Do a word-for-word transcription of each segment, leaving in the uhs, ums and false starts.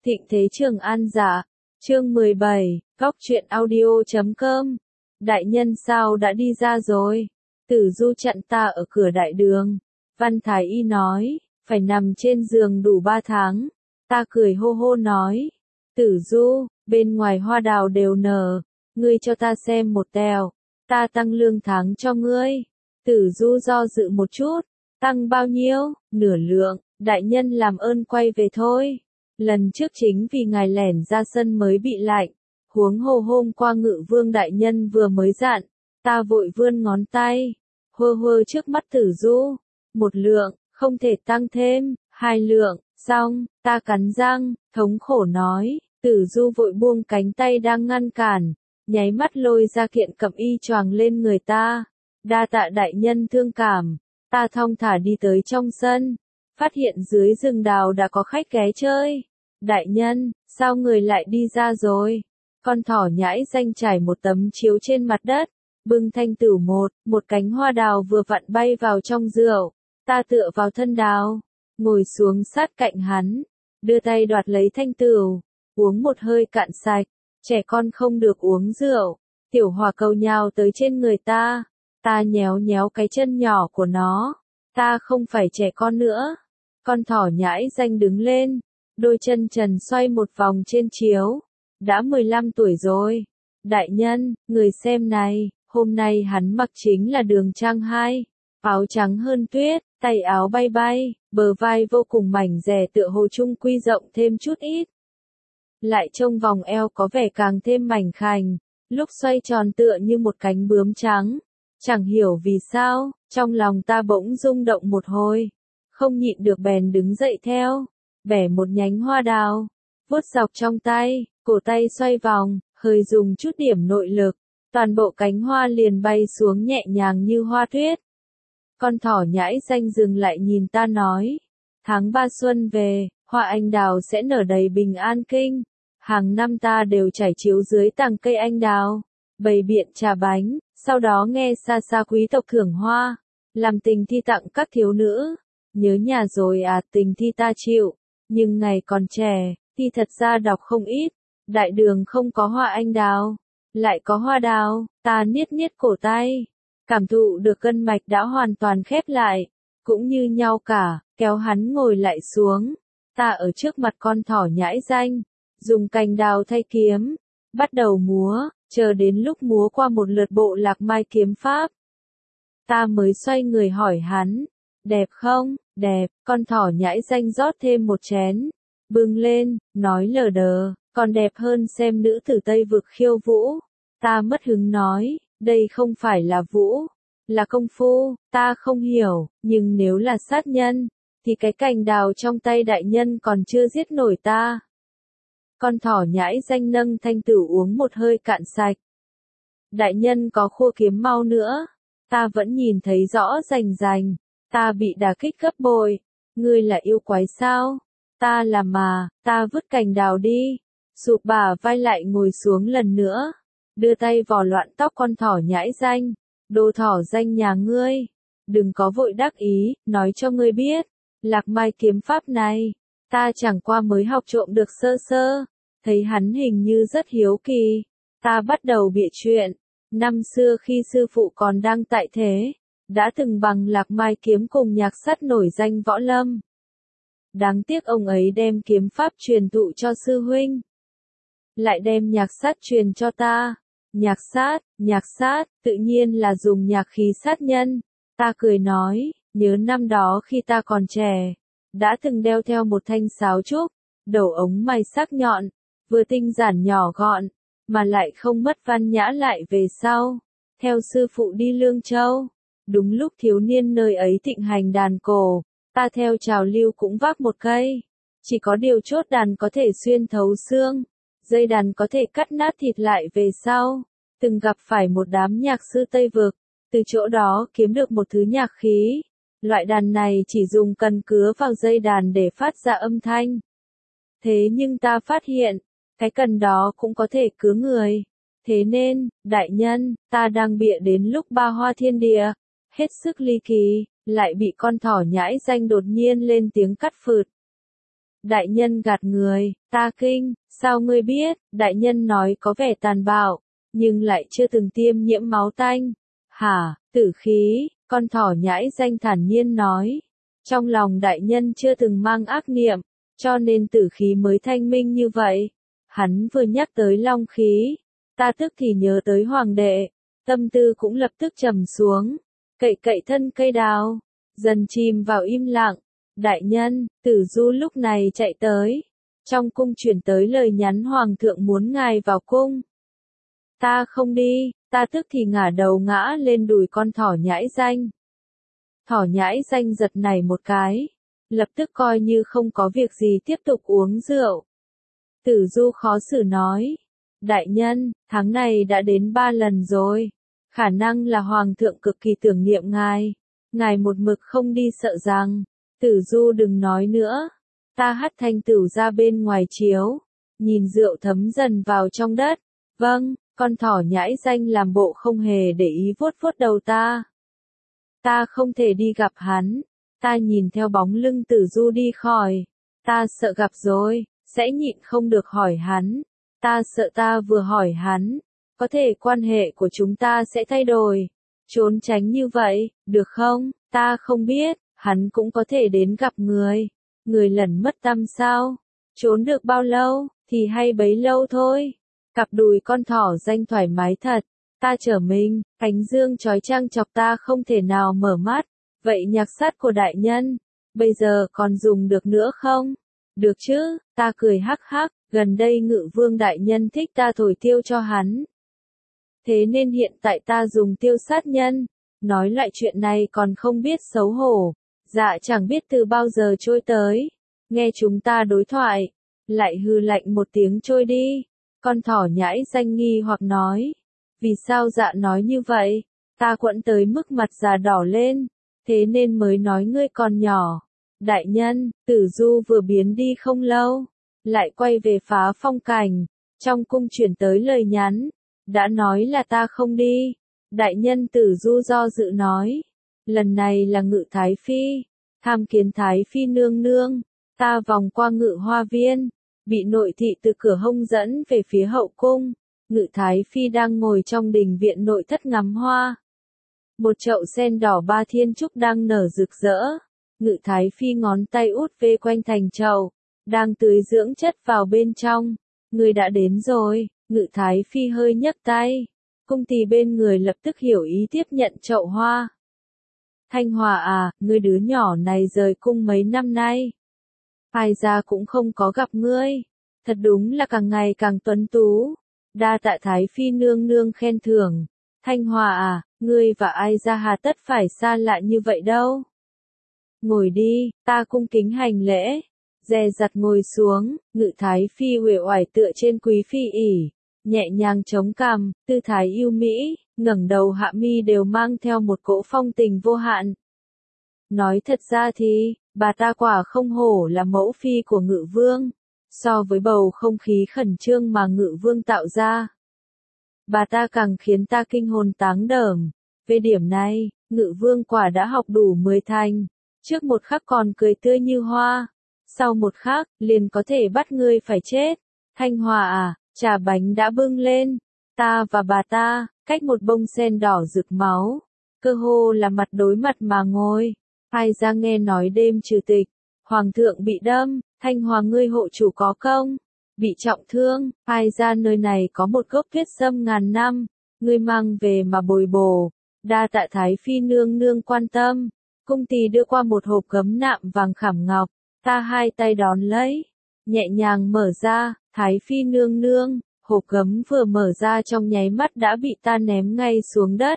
Thịnh Thế Trường An giả, chương mười bảy, góc truyện audio chấm com. Đại nhân sao đã đi ra rồi? Tử Du chặn ta ở cửa đại đường. Văn Thái Y nói, phải nằm trên giường đủ ba tháng. Ta cười hô hô nói, Tử Du, bên ngoài hoa đào đều nở, ngươi cho ta xem một tèo, ta tăng lương tháng cho ngươi. Tử Du do dự một chút, tăng bao nhiêu? Nửa lượng, đại nhân làm ơn quay về thôi. Lần trước chính vì ngài lẻn ra sân mới bị lạnh, huống hồ hôm qua Ngự Vương đại nhân vừa mới dặn, ta vội vươn ngón tay, hơ hơ trước mắt Tử Du, một lượng, không thể tăng thêm, hai lượng, xong, ta cắn răng, thống khổ nói, Tử Du vội buông cánh tay đang ngăn cản, nháy mắt lôi ra kiện cẩm y choàng lên người ta, đa tạ đại nhân thương cảm, ta thong thả đi tới trong sân. Phát hiện dưới rừng đào đã có khách ghé chơi. Đại nhân, sao người lại đi ra rồi? Con thỏ nhãi danh trải một tấm chiếu trên mặt đất, bưng thanh tửu một, một cánh hoa đào vừa vặn bay vào trong rượu. Ta tựa vào thân đào, ngồi xuống sát cạnh hắn, đưa tay đoạt lấy thanh tửu, uống một hơi cạn sạch. Trẻ con không được uống rượu. Tiểu Hòa cầu nhào tới trên người ta, ta nhéo nhéo cái chân nhỏ của nó. Ta không phải trẻ con nữa. Con thỏ nhãi danh đứng lên, đôi chân trần xoay một vòng trên chiếu. Đã mười lăm tuổi rồi. Đại nhân, người xem này, hôm nay hắn mặc chính là đường trang hai. Áo trắng hơn tuyết, tay áo bay bay, bờ vai vô cùng mảnh dẻ tựa hồ trung quy rộng thêm chút ít. Lại trông vòng eo có vẻ càng thêm mảnh khảnh, lúc xoay tròn tựa như một cánh bướm trắng. Chẳng hiểu vì sao, trong lòng ta bỗng rung động một hồi. Không nhịn được bèn đứng dậy theo, bẻ một nhánh hoa đào, vuốt dọc trong tay, cổ tay xoay vòng, hơi dùng chút điểm nội lực, toàn bộ cánh hoa liền bay xuống nhẹ nhàng như hoa tuyết. Con thỏ nhãi danh dừng lại nhìn ta nói, tháng ba xuân về, hoa anh đào sẽ nở đầy Bình An Kinh, hàng năm ta đều trải chiếu dưới tàng cây anh đào, bày biện trà bánh, sau đó nghe xa xa quý tộc thưởng hoa, làm tình thi tặng các thiếu nữ. Nhớ nhà rồi à, tình thi ta chịu, nhưng ngày còn trẻ, thì thật ra đọc không ít, đại đường không có hoa anh đào, lại có hoa đào, ta niết niết cổ tay, cảm thụ được gân mạch đã hoàn toàn khép lại, cũng như nhau cả, kéo hắn ngồi lại xuống, ta ở trước mặt con thỏ nhãi danh, dùng cành đào thay kiếm, bắt đầu múa, chờ đến lúc múa qua một lượt bộ lạc mai kiếm pháp. Ta mới xoay người hỏi hắn, đẹp không? Đẹp, con thỏ nhãi danh rót thêm một chén, bưng lên, nói lờ đờ, còn đẹp hơn xem nữ tử Tây Vực khiêu vũ. Ta mất hứng nói, đây không phải là vũ, là công phu, ta không hiểu, nhưng nếu là sát nhân, thì cái cành đào trong tay đại nhân còn chưa giết nổi ta. Con thỏ nhãi danh nâng thanh tửu uống một hơi cạn sạch. Đại nhân có khua kiếm mau nữa, ta vẫn nhìn thấy rõ rành rành. Ta bị đả kích gấp bội, ngươi là yêu quái sao? Ta là mà, ta vứt cành đào đi, sụp bả vai lại ngồi xuống lần nữa, đưa tay vò loạn tóc con thỏ nhãi danh, đồ thỏ danh nhà ngươi, đừng có vội đắc ý, nói cho ngươi biết, lạc mai kiếm pháp này, ta chẳng qua mới học trộm được sơ sơ, thấy hắn hình như rất hiếu kỳ, ta bắt đầu bịa chuyện, năm xưa khi sư phụ còn đang tại thế. Đã từng bằng lạc mai kiếm cùng nhạc sát nổi danh võ lâm. Đáng tiếc ông ấy đem kiếm pháp truyền thụ cho sư huynh. Lại đem nhạc sát truyền cho ta. Nhạc sát, nhạc sát, tự nhiên là dùng nhạc khí sát nhân. Ta cười nói, nhớ năm đó khi ta còn trẻ. Đã từng đeo theo một thanh sáo trúc, đầu ống mày sắc nhọn, vừa tinh giản nhỏ gọn, mà lại không mất văn nhã lại về sau. Theo sư phụ đi Lương Châu. Đúng lúc thiếu niên nơi ấy thịnh hành đàn cổ, ta theo trào lưu cũng vác một cây. Chỉ có điều chốt đàn có thể xuyên thấu xương, dây đàn có thể cắt nát thịt lại về sau. Từng gặp phải một đám nhạc sư Tây Vực, từ chỗ đó kiếm được một thứ nhạc khí. Loại đàn này chỉ dùng cần cứa vào dây đàn để phát ra âm thanh. Thế nhưng ta phát hiện, cái cần đó cũng có thể cứa người. Thế nên, đại nhân, ta đang bịa đến lúc ba hoa thiên địa. Hết sức ly kỳ, lại bị con thỏ nhãi danh đột nhiên lên tiếng cắt phượt. Đại nhân gạt người, ta kinh, sao ngươi biết? Đại nhân nói có vẻ tàn bạo, nhưng lại chưa từng tiêm nhiễm máu tanh. Hả, tử khí, con thỏ nhãi danh thản nhiên nói. Trong lòng đại nhân chưa từng mang ác niệm, cho nên tử khí mới thanh minh như vậy. Hắn vừa nhắc tới long khí, ta tức thì nhớ tới hoàng đệ, tâm tư cũng lập tức trầm xuống, cậy cậy thân cây đào, dần chìm vào im lặng. Đại nhân, Tử Du lúc này chạy tới, trong cung chuyển tới lời nhắn hoàng thượng muốn ngài vào cung. Ta không đi, ta tức thì ngả đầu ngã lên đùi con thỏ nhãi danh. Thỏ nhãi danh giật nảy một cái, lập tức coi như không có việc gì tiếp tục uống rượu. Tử Du khó xử nói, đại nhân, tháng này đã đến ba lần rồi, khả năng là hoàng thượng cực kỳ tưởng niệm ngài, ngài một mực không đi sợ rằng, Tử Du đừng nói nữa, ta hất thanh tửu ra bên ngoài chiếu, nhìn rượu thấm dần vào trong đất, vâng, con thỏ nhãi danh làm bộ không hề để ý vuốt vuốt đầu ta. Ta không thể đi gặp hắn, ta nhìn theo bóng lưng Tử Du đi khỏi, ta sợ gặp rồi, sẽ nhịn không được hỏi hắn, ta sợ ta vừa hỏi hắn, có thể quan hệ của chúng ta sẽ thay đổi, trốn tránh như vậy, được không, ta không biết, hắn cũng có thể đến gặp người, người lẩn mất tăm sao, trốn được bao lâu, thì hay bấy lâu thôi, cặp đùi con thỏ danh thoải mái thật. Ta trở mình, cánh dương trói trang chọc ta không thể nào mở mắt, vậy nhạc sát của đại nhân, bây giờ còn dùng được nữa không? Được chứ, ta cười hắc hắc, gần đây Ngự Vương đại nhân thích ta thổi tiêu cho hắn. Thế nên hiện tại ta dùng tiêu sát nhân, nói lại chuyện này còn không biết xấu hổ, dạ chẳng biết từ bao giờ trôi tới, nghe chúng ta đối thoại, lại hư lạnh một tiếng trôi đi, con thỏ nhãi danh nghi hoặc nói. Vì sao dạ nói như vậy? Ta quẫn tới mức mặt già đỏ lên, thế nên mới nói ngươi còn nhỏ. Đại nhân, Tử Du vừa biến đi không lâu, lại quay về phá phong cảnh, trong cung chuyển tới lời nhắn, đã nói là ta không đi. Đại nhân Tử Du do dự nói, lần này là Ngự Thái Phi, tham kiến Thái Phi nương nương, ta vòng qua Ngự Hoa Viên, bị nội thị từ cửa hông dẫn về phía hậu cung. Ngự Thái Phi đang ngồi trong đình viện nội thất ngắm hoa. Một chậu sen đỏ ba thiên trúc đang nở rực rỡ. Ngự Thái Phi ngón tay út về quanh thành chậu, đang tưới dưỡng chất vào bên trong. Người đã đến rồi, Ngự Thái Phi hơi nhấc tay. Cung tỳ bên người lập tức hiểu ý tiếp nhận chậu hoa. Thanh Hòa à, ngươi đứa nhỏ này rời cung mấy năm nay. Ai ra cũng không có gặp ngươi. Thật đúng là càng ngày càng tuấn tú. Đa tạ Thái Phi nương nương khen thưởng. Thanh Hòa à, ngươi và ai ra hà tất phải xa lạ như vậy đâu. Ngồi đi, ta cung kính hành lễ. Dè dặt ngồi xuống, Ngự Thái Phi uể oải tựa trên quý phi ỷ, nhẹ nhàng chống cằm, tư thái yêu mỹ, ngẩng đầu hạ mi đều mang theo một cỗ phong tình vô hạn. Nói thật ra thì, bà ta quả không hổ là mẫu phi của Ngự Vương. So với bầu không khí khẩn trương mà Ngự Vương tạo ra, bà ta càng khiến ta kinh hồn táng đờm. Về điểm này, Ngự Vương quả đã học đủ mười thành. Trước một khắc còn cười tươi như hoa, sau một khắc, liền có thể bắt ngươi phải chết. Thanh Hòa à, trà bánh đã bưng lên. Ta và bà ta, cách một bông sen đỏ rực máu, cơ hồ là mặt đối mặt mà ngồi. Ai ra nghe nói đêm trừ tịch, Hoàng thượng bị đâm. Thanh Hòa ngươi hộ chủ có công, bị trọng thương, ai ra nơi này có một gốc tuyết sâm ngàn năm, ngươi mang về mà bồi bổ, đa tạ Thái Phi nương nương quan tâm. Cung tỳ đưa qua một hộp gấm nạm vàng khảm ngọc, ta hai tay đón lấy, nhẹ nhàng mở ra, Thái Phi nương nương, hộp gấm vừa mở ra trong nháy mắt đã bị ta ném ngay xuống đất.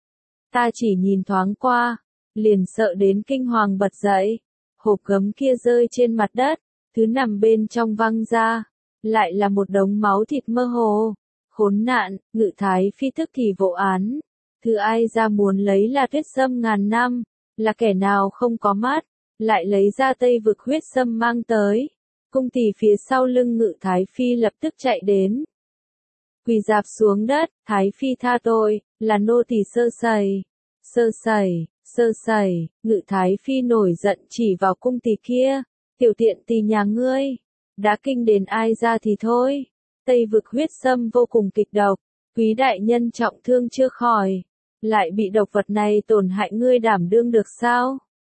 Ta chỉ nhìn thoáng qua, liền sợ đến kinh hoàng bật dậy, hộp gấm kia rơi trên mặt đất. Thứ nằm bên trong văng ra, lại là một đống máu thịt mơ hồ. Khốn nạn, Ngự Thái Phi tức thì vỗ án. Thứ ai ra muốn lấy là tuyết sâm ngàn năm, là kẻ nào không có mắt, lại lấy ra Tây vực huyết sâm mang tới. Cung tỳ phía sau lưng Ngự Thái Phi lập tức chạy đến. Quỳ dạp xuống đất, Thái Phi tha tội, là nô tỳ sơ sẩy. Sơ sẩy, sơ sẩy, Ngự Thái Phi nổi giận chỉ vào cung tỳ kia. tiểu tiện tỳ nhà ngươi, đã kinh đến ai ra thì thôi. Tây vực huyết xâm vô cùng kịch độc, quý đại nhân trọng thương chưa khỏi, lại bị độc vật này tổn hại ngươi đảm đương được sao?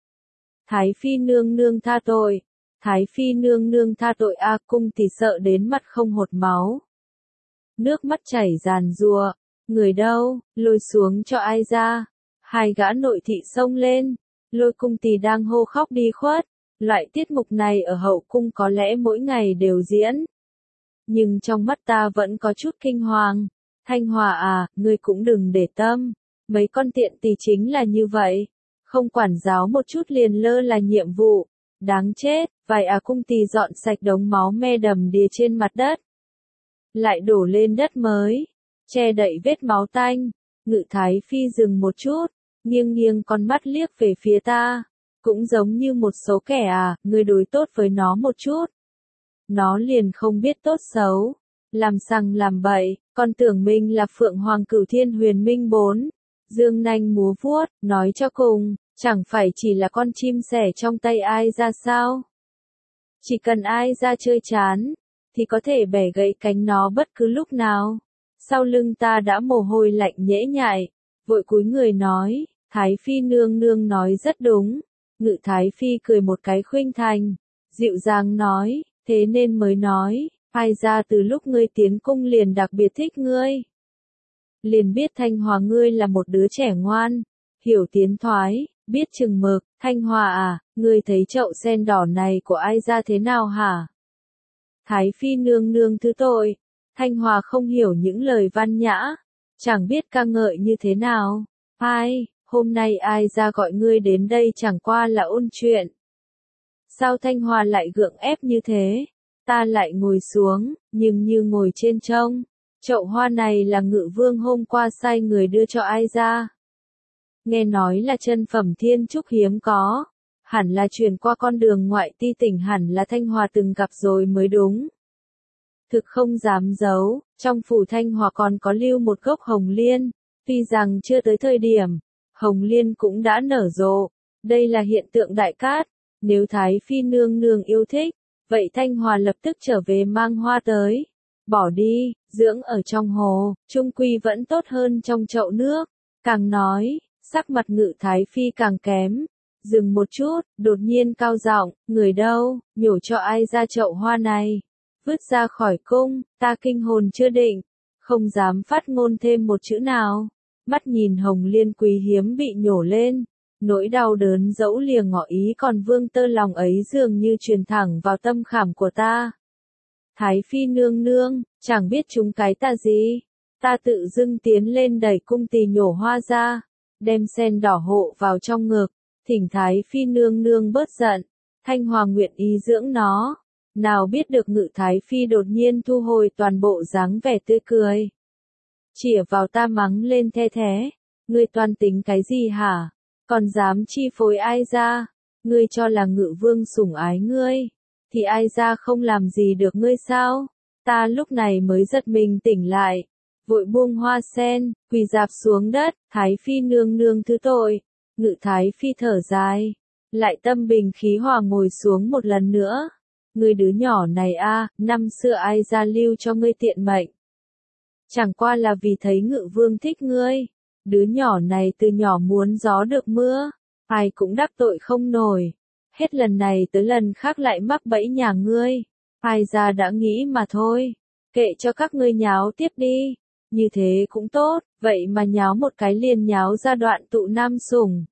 Thái phi nương nương tha tội, Thái phi nương nương tha tội a. Cung tỷ sợ đến mặt không hột máu. Nước mắt chảy ràn rùa, người đâu, lôi xuống cho ai ra. Hai gã nội thị xông lên, lôi cung tỷ đang hô khóc đi khuất. Loại tiết mục này ở hậu cung có lẽ mỗi ngày đều diễn. Nhưng trong mắt ta vẫn có chút kinh hoàng. Thanh Hòa à, ngươi cũng đừng để tâm. Mấy con tiện tỳ chính là như vậy. Không quản giáo một chút liền lơ là nhiệm vụ. Đáng chết, vài à cung tỳ dọn sạch đống máu me đầm đìa trên mặt đất. Lại đổ lên đất mới. Che đậy vết máu tanh. Ngự Thái Phi dừng một chút. Nghiêng nghiêng con mắt liếc về phía ta. Cũng giống như một số kẻ à, ngươi đối tốt với nó một chút. Nó liền không biết tốt xấu. Làm sằng làm bậy, con tưởng mình là Phượng Hoàng Cửu Thiên Huyền Minh bốn. Dương nanh múa vuốt, nói cho cùng, chẳng phải chỉ là con chim sẻ trong tay ai ra sao. Chỉ cần ai ra chơi chán, thì có thể bẻ gãy cánh nó bất cứ lúc nào. Sau lưng ta đã mồ hôi lạnh nhễ nhại, vội cúi người nói, Thái Phi nương nương nói rất đúng. Ngự Thái Phi cười một cái khuynh thành, dịu dàng nói, thế nên mới nói, ai ra từ lúc ngươi tiến cung liền đặc biệt thích ngươi. Liền biết Thanh Hòa ngươi là một đứa trẻ ngoan, hiểu tiến thoái, biết chừng mực. Thanh Hòa à, ngươi thấy chậu sen đỏ này của ai ra thế nào hả? Thái Phi nương nương thứ tội, Thanh Hòa không hiểu những lời văn nhã, chẳng biết ca ngợi như thế nào. Ai, hôm nay ai ra gọi ngươi đến đây chẳng qua là ôn chuyện. Sao Thanh Hòa lại gượng ép như thế? Ta lại ngồi xuống, nhưng như ngồi trên trông. Chậu hoa này là Ngự Vương hôm qua sai người đưa cho ai ra. Nghe nói là chân phẩm thiên trúc hiếm có. Hẳn là truyền qua con đường ngoại ti tỉnh, hẳn là Thanh Hòa từng gặp rồi mới đúng. Thực không dám giấu, trong phủ Thanh Hòa còn có lưu một gốc hồng liên. Tuy rằng chưa tới thời điểm, hồng liên cũng đã nở rộ. Đây là hiện tượng đại cát. Nếu Thái Phi nương nương yêu thích, vậy Thanh Hòa lập tức trở về mang hoa tới. Bỏ đi, dưỡng ở trong hồ, chung quy vẫn tốt hơn trong chậu nước. Càng nói, sắc mặt Ngự Thái Phi càng kém. Dừng một chút, đột nhiên cao giọng, người đâu, nhổ cho ai ra chậu hoa này. Vứt ra khỏi cung, ta kinh hồn chưa định, không dám phát ngôn thêm một chữ nào. Mắt nhìn hồng liên quý hiếm bị nhổ lên. Nỗi đau đớn dẫu lìa ngỏ ý còn vương tơ lòng ấy dường như truyền thẳng vào tâm khảm của ta. Thái Phi nương nương, chẳng biết chúng cái ta gì. Ta tự dưng tiến lên đẩy cung tỳ nhổ hoa ra, đem sen đỏ hộ vào trong ngực, thỉnh Thái Phi nương nương bớt giận. Thanh Hòa nguyện ý dưỡng nó. Nào biết được Ngự Thái Phi đột nhiên thu hồi toàn bộ dáng vẻ tươi cười. Chỉa vào ta mắng lên the thế. Ngươi toan tính cái gì hả? Còn dám chi phối ai ra? Ngươi cho là Ngự Vương sủng ái ngươi, thì ai ra không làm gì được ngươi sao? Ta lúc này mới giật mình tỉnh lại, vội buông hoa sen, quỳ dạp xuống đất. Thái Phi nương nương thứ tội. Ngự Thái Phi thở dài, lại tâm bình khí hòa ngồi xuống một lần nữa. Ngươi đứa nhỏ này a, năm xưa ai ra lưu cho ngươi tiện mệnh. Chẳng qua là vì thấy Ngự Vương thích ngươi. Đứa nhỏ này từ nhỏ muốn gió được mưa, ai cũng đắc tội không nổi. Hết lần này tới lần khác lại mắc bẫy nhà ngươi. Ai ra đã nghĩ mà thôi. Kệ cho các ngươi nháo tiếp đi. Như thế cũng tốt, vậy mà nháo một cái liền nháo ra đoạn tụ nam sủng.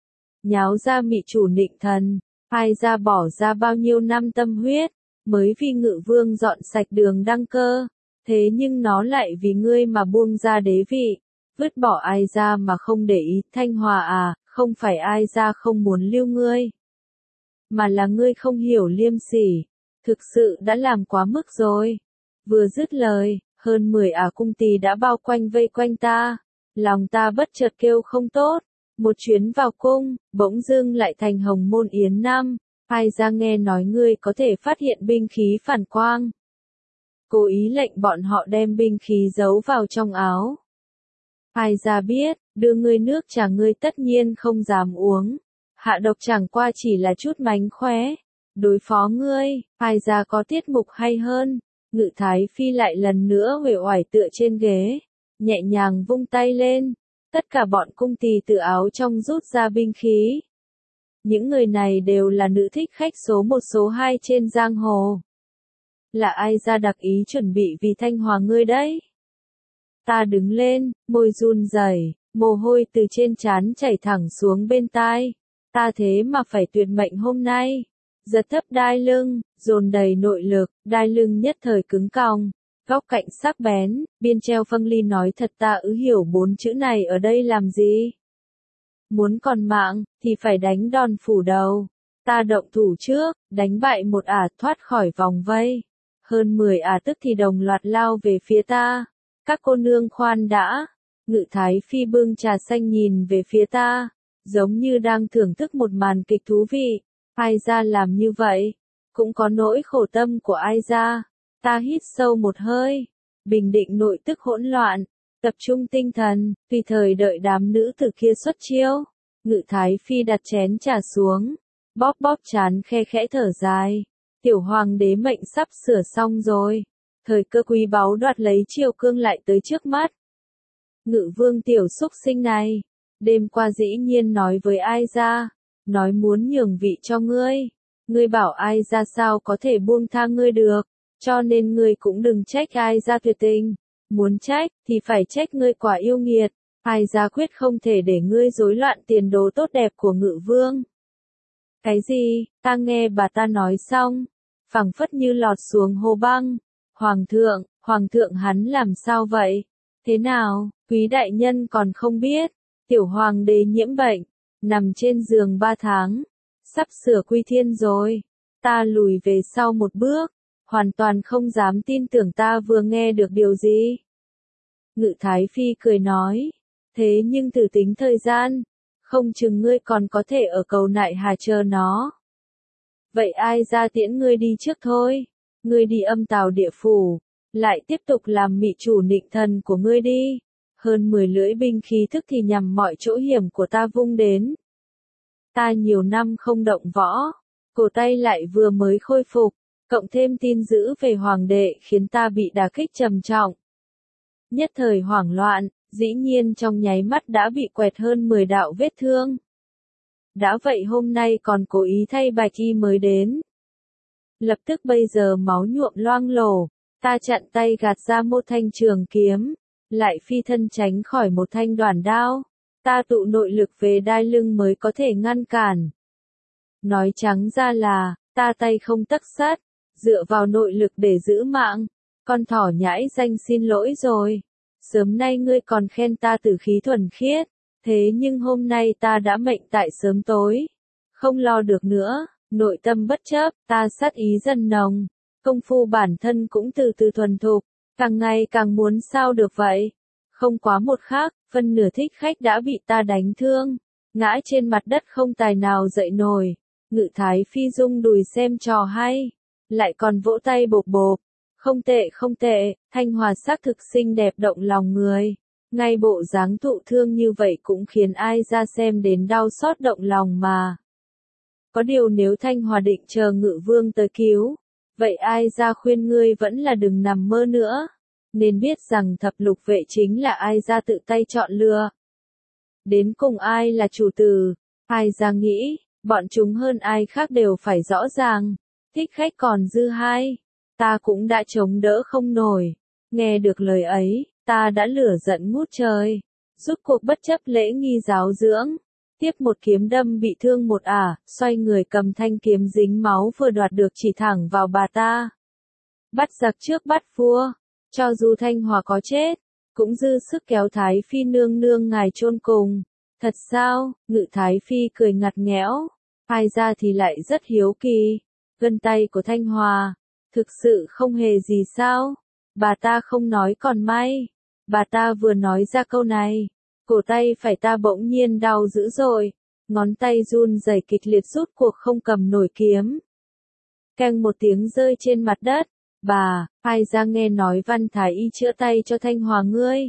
Nháo ra mị chủ nịnh thần. Ai ra bỏ ra bao nhiêu năm tâm huyết, mới vì Ngự Vương dọn sạch đường đăng cơ. Thế nhưng nó lại vì ngươi mà buông ra đế vị. Vứt bỏ ai ra mà không để ý. Thanh Hòa à, không phải ai ra không muốn lưu ngươi, mà là ngươi không hiểu liêm sỉ. Thực sự đã làm quá mức rồi. Vừa dứt lời, hơn mười ả cung tỳ đã bao quanh vây quanh ta. Lòng ta bất chợt kêu không tốt. Một chuyến vào cung, bỗng dưng lại thành hồng môn yến nam. Ai ra nghe nói ngươi có thể phát hiện binh khí phản quang. Cố ý lệnh bọn họ đem binh khí giấu vào trong áo. Ai ra biết, đưa ngươi nước trà ngươi tất nhiên không dám uống. Hạ độc chẳng qua chỉ là chút mánh khóe. đối phó ngươi, ai ra có tiết mục hay hơn. Ngự Thái Phi lại lần nữa uể oải tựa trên ghế, nhẹ nhàng vung tay lên, tất cả bọn cung tỳ từ áo trong rút ra binh khí. Những người này đều là nữ thích khách số một số hai trên giang hồ. Là ai ra đặc ý chuẩn bị vì Thanh Hòa ngươi đấy? Ta đứng lên, môi run rẩy, mồ hôi từ trên trán chảy thẳng xuống bên tai. Ta thế mà phải tuyệt mệnh hôm nay. Giật thấp đai lưng, dồn đầy nội lực, đai lưng nhất thời cứng cong, góc cạnh sắc bén, biên treo phân ly nói thật ta ư hiểu bốn chữ này ở đây làm gì. Muốn còn mạng, thì phải đánh đòn phủ đầu. Ta động thủ trước, đánh bại một ả thoát khỏi vòng vây. Hơn mười ả tức thì đồng loạt lao về phía ta. Các cô nương khoan đã. Ngự Thái Phi bưng trà xanh nhìn về phía ta, giống như đang thưởng thức một màn kịch thú vị. Ai ra làm như vậy, cũng có nỗi khổ tâm của ai ra. Ta hít sâu một hơi, bình định nội tức hỗn loạn, tập trung tinh thần, tùy thời đợi đám nữ tử kia xuất chiêu. Ngự Thái Phi đặt chén trà xuống, bóp bóp trán khe khẽ thở dài. Tiểu hoàng đế mệnh sắp sửa xong rồi, thời cơ quý báu đoạt lấy triều cương lại tới trước mắt. Ngự vương tiểu xúc sinh này, đêm qua dĩ nhiên nói với ai ra, nói muốn nhường vị cho ngươi. Ngươi bảo ai ra sao có thể buông tha ngươi được, cho nên ngươi cũng đừng trách ai ra tuyệt tình. Muốn trách, thì phải trách ngươi quả yêu nghiệt, ai ra quyết không thể để ngươi rối loạn tiền đồ tốt đẹp của ngự vương. Cái gì, ta nghe bà ta nói xong, phẳng phất như lọt xuống hồ băng. Hoàng thượng, hoàng thượng hắn làm sao vậy? Thế nào, quý đại nhân còn không biết, tiểu hoàng đế nhiễm bệnh, nằm trên giường ba tháng, sắp sửa quy thiên rồi. Ta lùi về sau một bước, hoàn toàn không dám tin tưởng ta vừa nghe được điều gì. Ngự Thái Phi cười nói, thế nhưng thử tính thời gian, không chừng ngươi còn có thể ở cầu nại hà chờ nó. Vậy ai ra tiễn ngươi đi trước thôi, ngươi đi âm tào địa phủ, lại tiếp tục làm mị chủ nịnh thần của ngươi đi. Hơn mười lưỡi binh khí thức thì nhằm mọi chỗ hiểm của ta vung đến. Ta nhiều năm không động võ, cổ tay lại vừa mới khôi phục, cộng thêm tin dữ về hoàng đệ khiến ta bị đả kích trầm trọng. Nhất thời hoảng loạn, dĩ nhiên trong nháy mắt đã bị quẹt hơn mười đạo vết thương. Đã vậy hôm nay còn cố ý thay bạch y mới đến. Lập tức bây giờ máu nhuộm loang lổ, ta chặn tay gạt ra một thanh trường kiếm, lại phi thân tránh khỏi một thanh đoản đao. Ta tụ nội lực về đai lưng mới có thể ngăn cản. Nói trắng ra là, ta tay không tấc sắt, dựa vào nội lực để giữ mạng. Con thỏ nhãi danh xin lỗi rồi. Sớm nay ngươi còn khen ta tử khí thuần khiết, thế nhưng hôm nay ta đã mệnh tại sớm tối. Không lo được nữa, nội tâm bất chấp, ta sát ý dần nồng. Công phu bản thân cũng từ từ thuần thục, càng ngày càng muốn sao được vậy. Không quá một khắc, phân nửa thích khách đã bị ta đánh thương, ngã trên mặt đất không tài nào dậy nổi. Ngự Thái Phi rung đùi xem trò hay, lại còn vỗ tay bộp bộp. Không tệ không tệ, Thanh Hòa xác thực xinh đẹp động lòng người. Ngay bộ dáng thụ thương như vậy cũng khiến ai ra xem đến đau xót động lòng mà. Có điều nếu Thanh Hòa định chờ ngự vương tới cứu, vậy ai ra khuyên ngươi vẫn là đừng nằm mơ nữa. Nên biết rằng thập lục vệ chính là ai ra tự tay chọn lựa. Đến cùng ai là chủ tử, ai ra nghĩ, bọn chúng hơn ai khác đều phải rõ ràng. Thích khách còn dư hai, ta cũng đã chống đỡ không nổi. Nghe được lời ấy, ta đã lửa giận ngút trời, rút cuộc bất chấp lễ nghi giáo dưỡng, tiếp một kiếm đâm bị thương một ả, xoay người cầm thanh kiếm dính máu vừa đoạt được chỉ thẳng vào bà ta. Bắt giặc trước bắt vua, cho dù Thanh Hòa có chết, cũng dư sức kéo Thái Phi nương nương ngài chôn cùng. Thật sao? Ngự Thái Phi cười ngặt nghẽo, ai ra thì lại rất hiếu kỳ. Gân tay của Thanh Hòa, thực sự không hề gì sao? Bà ta không nói còn may. Bà ta vừa nói ra câu này, cổ tay phải ta bỗng nhiên đau dữ dội, ngón tay run rẩy kịch liệt rút cuộc không cầm nổi kiếm. Keng một tiếng rơi trên mặt đất. Bà, ai ra nghe nói Văn Thái Y chữa tay cho Thanh Hòa ngươi.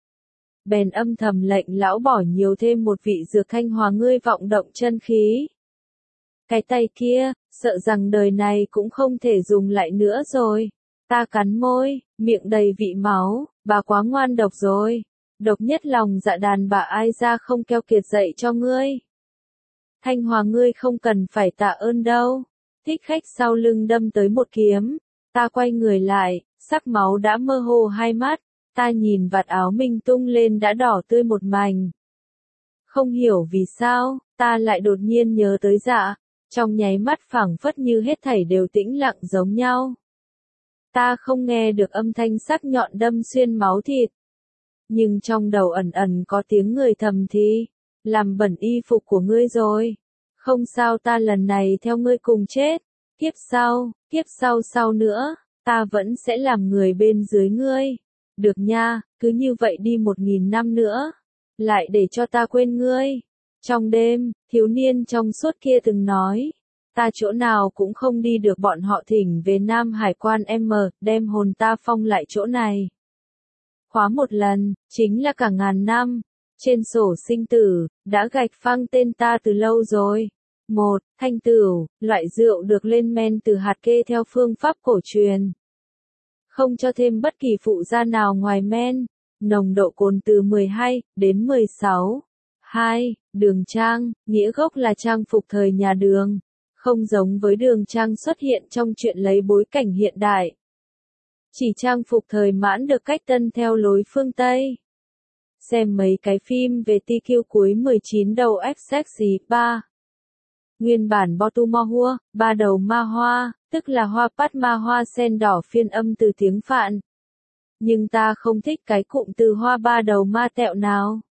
Bèn âm thầm lệnh lão bỏ nhiều thêm một vị dược Thanh Hòa ngươi vọng động chân khí. Cái tay kia, sợ rằng đời này cũng không thể dùng lại nữa rồi. Ta cắn môi, miệng đầy vị máu, bà quá ngoan độc rồi. Độc nhất lòng dạ đàn bà ai ra không keo kiệt dạy cho ngươi. Thanh Hòa ngươi không cần phải tạ ơn đâu. Thích khách sau lưng đâm tới một kiếm. Ta quay người lại, sắc máu đã mơ hồ hai mắt. Ta nhìn vạt áo mình tung lên đã đỏ tươi một mảnh. Không hiểu vì sao, ta lại đột nhiên nhớ tới Dạ. Trong nháy mắt phảng phất như hết thảy đều tĩnh lặng giống nhau. Ta không nghe được âm thanh sắc nhọn đâm xuyên máu thịt. Nhưng trong đầu ẩn ẩn có tiếng người thầm thì, làm bẩn y phục của ngươi rồi. Không sao, ta lần này theo ngươi cùng chết. Kiếp sau, kiếp sau sau nữa, ta vẫn sẽ làm người bên dưới ngươi. Được nha, cứ như vậy đi một nghìn năm nữa. Lại để cho ta quên ngươi. Trong đêm, thiếu niên trong suốt kia từng nói. Ta chỗ nào cũng không đi được, bọn họ thỉnh về Nam Hải quan M, đem hồn ta phong lại chỗ này. Khóa một lần, chính là cả ngàn năm. Trên sổ sinh tử, đã gạch phăng tên ta từ lâu rồi. Một, thanh tửu, loại rượu được lên men từ hạt kê theo phương pháp cổ truyền. Không cho thêm bất kỳ phụ gia nào ngoài men. Nồng độ cồn từ mười hai đến mười sáu. Hai, đường trang, nghĩa gốc là trang phục thời nhà Đường. Không giống với đường trang xuất hiện trong truyện lấy bối cảnh hiện đại. Chỉ trang phục thời Mãn được cách tân theo lối phương Tây. Xem mấy cái phim về tê quy cuối mười chín đầu Sexy ba. Nguyên bản Botumahua, ba đầu ma hoa, tức là hoa pát ma hoa sen đỏ phiên âm từ tiếng Phạn. Nhưng ta không thích cái cụm từ hoa ba đầu ma tẹo nào.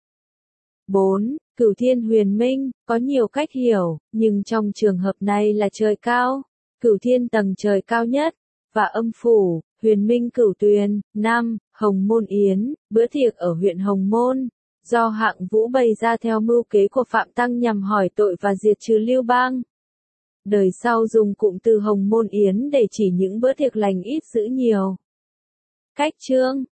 bốn. Cửu thiên huyền minh, có nhiều cách hiểu, nhưng trong trường hợp này là trời cao. Cửu thiên tầng trời cao nhất, và âm phủ, huyền minh cửu tuyền. năm. Hồng Môn Yến, bữa tiệc ở huyện Hồng Môn. Do Hạng Vũ bày ra theo mưu kế của Phạm Tăng nhằm hỏi tội và diệt trừ Lưu Bang. Đời sau dùng cụm từ Hồng Môn Yến để chỉ những bữa tiệc lành ít dữ nhiều. Cách chương,